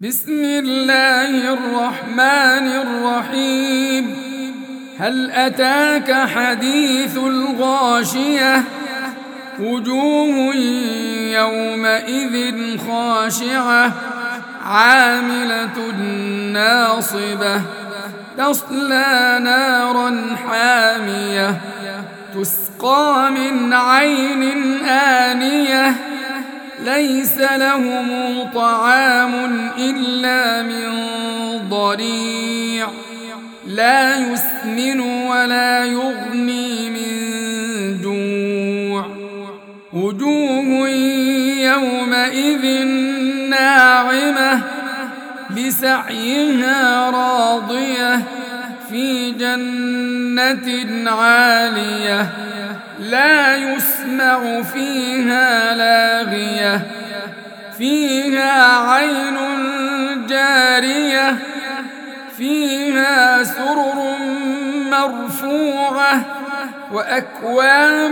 بسم الله الرحمن الرحيم. هل أتاك حديث الغاشية؟ وجوه يومئذ خاشعة عاملة ناصبة تصلى نارا حامية تسقى من عين آنية ليس لهم طعام إلا من ضريع لا يسمن ولا يغني من جوع. وجوه يومئذ ناعمة لسعيها راضية في جنة عالية لا يسمع فيها لاغية فيها عين جارية فيها سرر مرفوعة وأكواب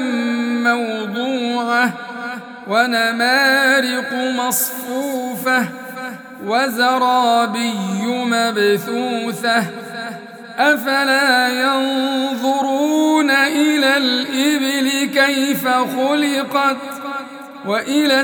موضوعة ونمارق مصفوفة وزرابي مبثوثة أفلا ينظرون إلى الإبل كيف خلقت وإلى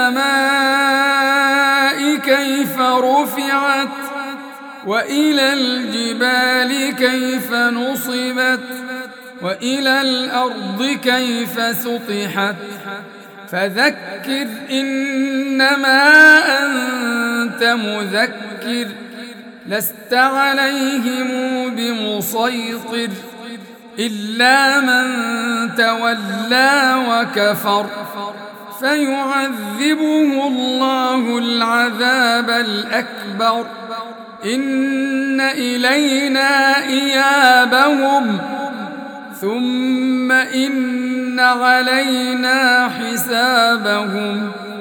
السماء كيف رفعت وإلى الجبال كيف نصبت وإلى الأرض كيف سطحت فذكر إنما أنت مذكر لست عليهم بمسيطر إلا من تولى وكفر فيعذبه الله العذاب الأكبر إن إلينا إيابهم ثم إن علينا حسابهم